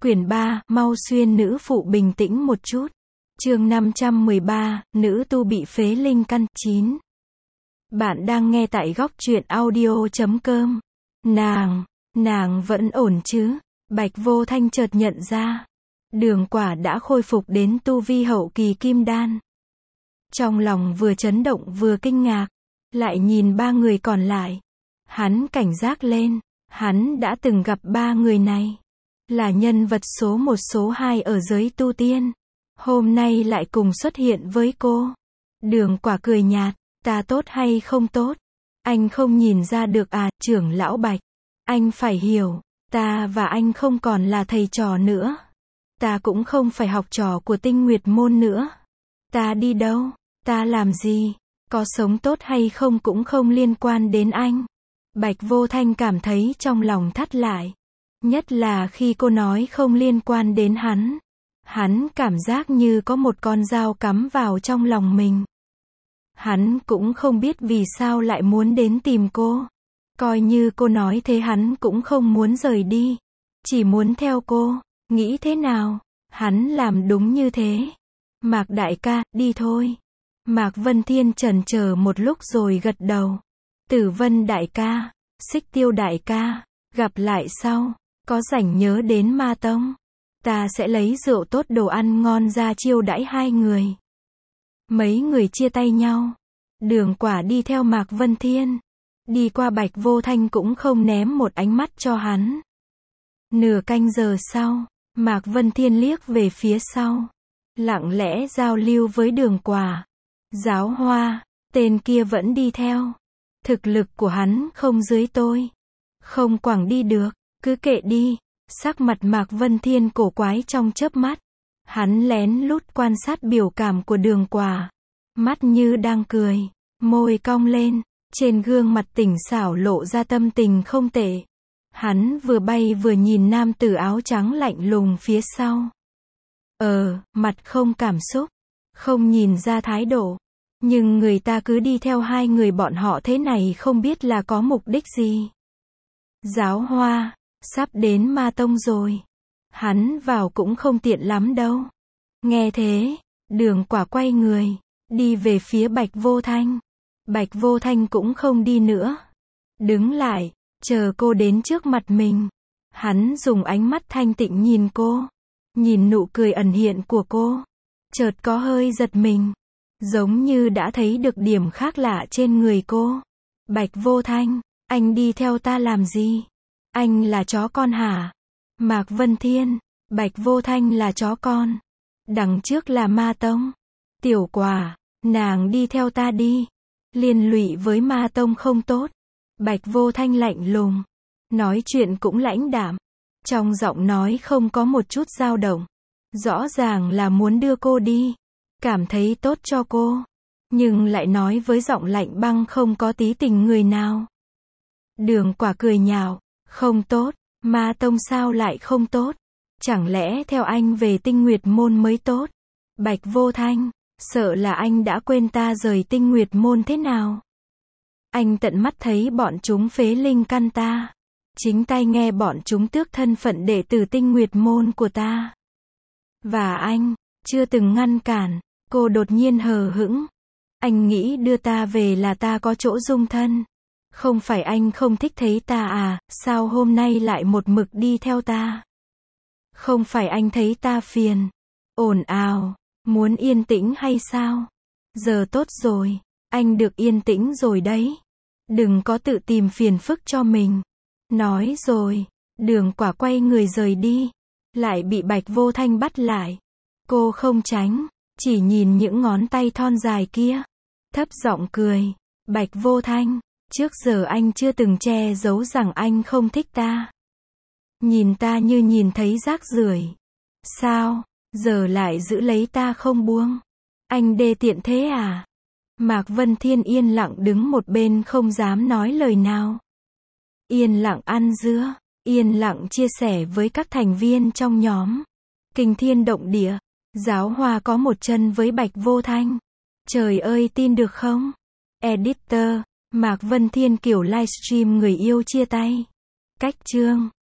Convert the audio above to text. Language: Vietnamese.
Quyển 3, mau xuyên nữ phụ bình tĩnh một chút. Chương 513, nữ tu bị phế linh căn. 9. Bạn đang nghe tại góc truyện audio.com. Nàng vẫn ổn chứ? Bạch Vô Thanh chợt nhận ra, Đường Quả đã khôi phục đến tu vi hậu kỳ kim đan. Trong lòng vừa chấn động vừa kinh ngạc, lại nhìn ba người còn lại. Hắn cảnh giác lên, hắn đã từng gặp ba người này. Là nhân vật số 1 số 2 ở giới tu tiên. Hôm nay lại cùng xuất hiện với cô. Đường Quả cười nhạt, ta tốt hay không tốt? Anh không nhìn ra được à, trưởng lão Bạch. Anh phải hiểu, ta và anh không còn là thầy trò nữa. Ta cũng không phải học trò của Tinh Nguyệt Môn nữa. Ta đi đâu, ta làm gì, có sống tốt hay không cũng không liên quan đến anh. Bạch Vô Thanh cảm thấy trong lòng thắt lại. Nhất là khi cô nói không liên quan đến hắn. Hắn cảm giác như có một con dao cắm vào trong lòng mình. Hắn cũng không biết vì sao lại muốn đến tìm cô. Coi như cô nói thế hắn cũng không muốn rời đi. Chỉ muốn theo cô. Nghĩ thế nào? Hắn làm đúng như thế. Mạc đại ca, đi thôi. Mạc Vân Thiên chần chờ một lúc rồi gật đầu. Tử Vân đại ca, Xích Tiêu đại ca, gặp lại sau. Có rảnh nhớ đến Ma Tông. Ta sẽ lấy rượu tốt đồ ăn ngon ra chiêu đãi hai người. Mấy người chia tay nhau. Đường Quả đi theo Mạc Vân Thiên. Đi qua Bạch Vô Thanh cũng không ném một ánh mắt cho hắn. Nửa canh giờ sau, Mạc Vân Thiên liếc về phía sau. Lặng lẽ giao lưu với Đường Quả. Giáo Hoa, tên kia vẫn đi theo. Thực lực của hắn không dưới tôi. Không quẳng đi được, cứ kệ đi. Sắc mặt Mạc Vân Thiên cổ quái trong chớp mắt. Hắn lén lút quan sát biểu cảm của Đường Quả. Mắt như đang cười, môi cong lên, trên gương mặt tỉnh xảo lộ ra tâm tình không tệ. Hắn vừa bay vừa nhìn nam tử áo trắng lạnh lùng phía sau. Mặt không cảm xúc, không nhìn ra thái độ. Nhưng người ta cứ đi theo hai người bọn họ thế này không biết là có mục đích gì. Giáo Hoa, sắp đến Ma Tông rồi. Hắn vào cũng không tiện lắm đâu. Nghe thế, Đường Quả quay người, đi về phía Bạch Vô Thanh. Bạch Vô Thanh cũng không đi nữa. Đứng lại, chờ cô đến trước mặt mình. Hắn dùng ánh mắt thanh tịnh nhìn cô. Nhìn nụ cười ẩn hiện của cô. Chợt có hơi giật mình. Giống như đã thấy được điểm khác lạ trên người cô. Bạch Vô Thanh, anh đi theo ta làm gì? Anh là chó con hả? Mạc Vân Thiên, Bạch Vô Thanh là chó con. Đằng trước là Ma Tông. Tiểu Quả, nàng đi theo ta đi. Liên lụy với Ma Tông không tốt. Bạch Vô Thanh lạnh lùng. Nói chuyện cũng lãnh đạm. Trong giọng nói không có một chút dao động. Rõ ràng là muốn đưa cô đi. Cảm thấy tốt cho cô. Nhưng lại nói với giọng lạnh băng không có tí tình người nào. Đường Quả cười nhạo. Không tốt, Ma Tông sao lại không tốt? Chẳng lẽ theo anh về Tinh Nguyệt Môn mới tốt? Bạch Vô Thanh, sợ là anh đã quên ta rời Tinh Nguyệt Môn thế nào? Anh tận mắt thấy bọn chúng phế linh căn ta. Chính tay nghe bọn chúng tước thân phận đệ tử Tinh Nguyệt Môn của ta. Và anh, chưa từng ngăn cản. Cô đột nhiên hờ hững. Anh nghĩ đưa ta về là ta có chỗ dung thân. Không phải anh không thích thấy ta à, sao hôm nay lại một mực đi theo ta? Không phải anh thấy ta phiền, ồn ào, muốn yên tĩnh hay sao? Giờ tốt rồi, anh được yên tĩnh rồi đấy. Đừng có tự tìm phiền phức cho mình. Nói rồi, Đường Quả quay người rời đi. Lại bị Bạch Vô Thanh bắt lại. Cô không tránh, chỉ nhìn những ngón tay thon dài kia. Thấp giọng cười, Bạch Vô Thanh. Trước giờ anh chưa từng che giấu rằng anh không thích ta. Nhìn ta như nhìn thấy rác rưởi. Sao, giờ lại giữ lấy ta không buông? Anh đê tiện thế à? Mạc Vân Thiên yên lặng đứng một bên không dám nói lời nào. Yên lặng ăn dưa, yên lặng chia sẻ với các thành viên trong nhóm. Kinh thiên động địa, Giáo Hoa có một chân với Bạch Vô Thanh. Trời ơi tin được không? Editor, Mạc Vân Thiên kiểu livestream người yêu chia tay. Cách chương